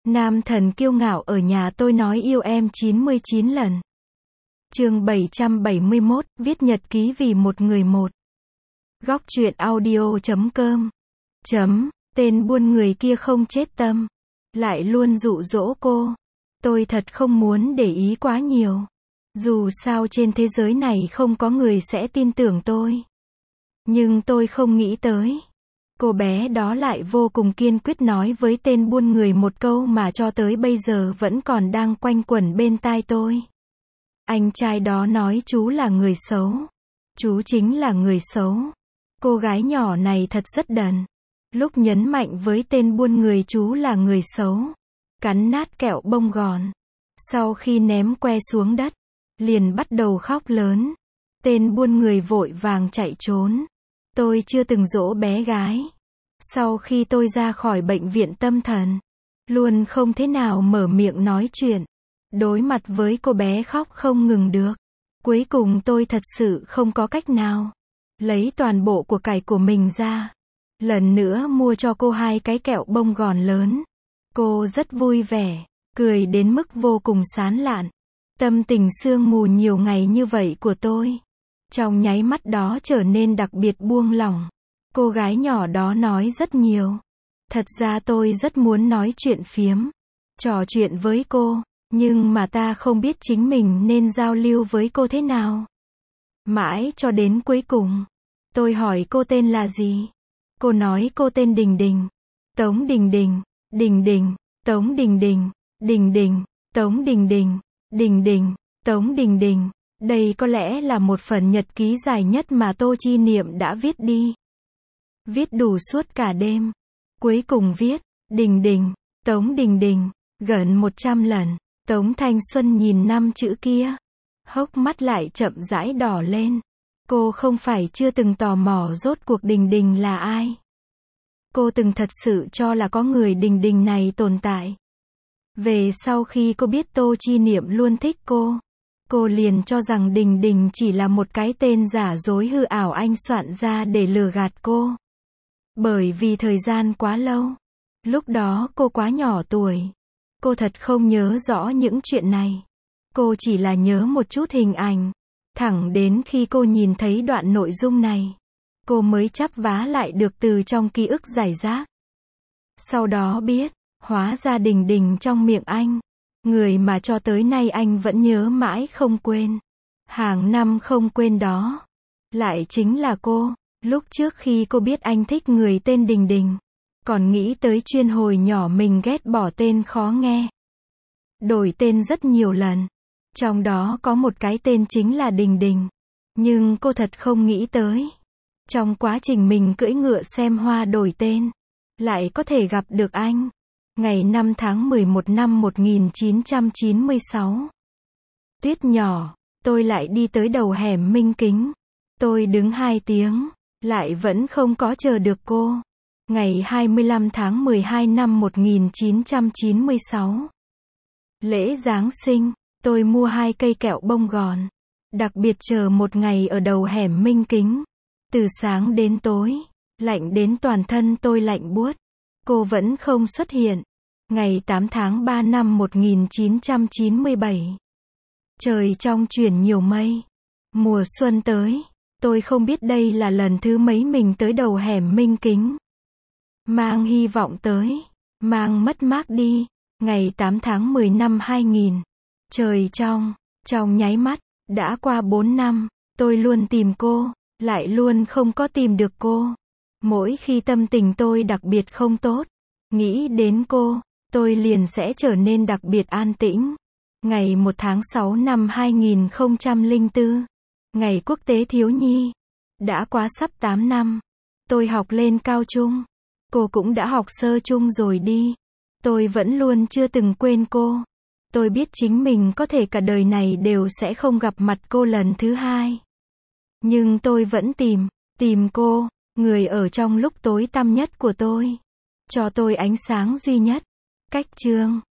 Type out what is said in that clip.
Nam thần kiêu ngạo ở nhà tôi nói yêu em 99 lần. Chương 771, viết nhật ký vì một người một. Góc truyện audio.com. Tên buôn người kia không chết tâm. Lại luôn dụ dỗ cô. Tôi thật không muốn để ý quá nhiều. Dù sao trên thế giới này không có người sẽ tin tưởng tôi. Nhưng tôi không nghĩ tới. Cô bé đó lại vô cùng kiên quyết nói với tên buôn người một câu mà cho tới bây giờ vẫn còn đang quanh quẩn bên tai tôi. Anh trai đó nói chú là người xấu. Chú chính là người xấu. Cô gái nhỏ này thật rất đần. Lúc nhấn mạnh với tên buôn người chú là người xấu, cắn nát kẹo bông gòn. Sau khi ném que xuống đất, liền bắt đầu khóc lớn. Tên buôn người vội vàng chạy trốn. Tôi chưa từng dỗ bé gái. Sau khi tôi ra khỏi bệnh viện tâm thần, luôn không thế nào mở miệng nói chuyện. Đối mặt với cô bé khóc không ngừng được. Cuối cùng tôi thật sự không có cách nào. Lấy toàn bộ của cải của mình ra. Lần nữa mua cho cô 2 cái kẹo bông gòn lớn. Cô rất vui vẻ, cười đến mức vô cùng sán lạn. Tâm tình sương mù nhiều ngày như vậy của tôi, trong nháy mắt đó trở nên đặc biệt buông lỏng. Cô gái nhỏ đó nói rất nhiều. Thật ra tôi rất muốn nói chuyện phiếm, trò chuyện với cô, nhưng mà ta không biết chính mình nên giao lưu với cô thế nào. Mãi cho đến cuối cùng, tôi hỏi cô tên là gì. Cô nói cô tên Đình Đình. Tống Đình Đình, Đình Đình, Tống Đình Đình, Đình Đình, Tống Đình Đình, Đình Đình, Tống Đình Đình. Đây có lẽ là một phần nhật ký dài nhất mà Tô Chi Niệm đã viết đi. Viết đủ suốt cả đêm. Cuối cùng viết, Đình Đình, Tống Đình Đình, gần 100 lần. Tống Thanh Xuân nhìn 5 chữ kia. Hốc mắt lại chậm rãi đỏ lên. Cô không phải chưa từng tò mò rốt cuộc Đình Đình là ai. Cô từng thật sự cho là có người Đình Đình này tồn tại. Về sau khi cô biết Tô Chi Niệm luôn thích cô liền cho rằng Đình Đình chỉ là một cái tên giả dối hư ảo anh soạn ra để lừa gạt cô. Bởi vì thời gian quá lâu. Lúc đó cô quá nhỏ tuổi. Cô thật không nhớ rõ những chuyện này. Cô chỉ là nhớ một chút hình ảnh. Thẳng đến khi cô nhìn thấy đoạn nội dung này, cô mới chắp vá lại được từ trong ký ức rải rác. Sau đó biết, hóa ra Đình Đình trong miệng anh, người mà cho tới nay anh vẫn nhớ mãi không quên, hàng năm không quên đó, lại chính là cô. Lúc trước khi cô biết anh thích người tên Đình Đình, còn nghĩ tới chuyên hồi nhỏ mình ghét bỏ tên khó nghe. Đổi tên rất nhiều lần. Trong đó có một cái tên chính là Đình Đình. Nhưng cô thật không nghĩ tới. Trong quá trình mình cưỡi ngựa xem hoa đổi tên, lại có thể gặp được anh. Ngày 5 tháng 11 năm 1996. Tuyết nhỏ, tôi lại đi tới đầu hẻm Minh Kính. Tôi đứng 2 tiếng, lại vẫn không có chờ được cô. Ngày 25 tháng 12 năm 1996. Lễ Giáng sinh. Tôi mua 2 cây kẹo bông gòn. Đặc biệt chờ một ngày ở đầu hẻm Minh Kính. Từ sáng đến tối, lạnh đến toàn thân tôi lạnh buốt. Cô vẫn không xuất hiện. Ngày 8 tháng 3 năm 1997. Trời trong chuyển nhiều mây. Mùa xuân tới. Tôi không biết đây là lần thứ mấy mình tới đầu hẻm Minh Kính. Mang hy vọng tới. Mang mất mát đi. Ngày 8 tháng 10 năm 2000. Trời trong nháy mắt, đã qua 4 năm, tôi luôn tìm cô, lại luôn không có tìm được cô. Mỗi khi tâm tình tôi đặc biệt không tốt, nghĩ đến cô, tôi liền sẽ trở nên đặc biệt an tĩnh. Ngày 1 tháng 6 năm 2004, Ngày Quốc tế Thiếu Nhi, đã quá sắp 8 năm. Tôi học lên cao trung, cô cũng đã học sơ trung rồi đi. Tôi vẫn luôn chưa từng quên cô. Tôi biết chính mình có thể cả đời này đều sẽ không gặp mặt cô lần thứ 2. Nhưng tôi vẫn tìm cô, người ở trong lúc tối tăm nhất của tôi. Cho tôi ánh sáng duy nhất. Cách chương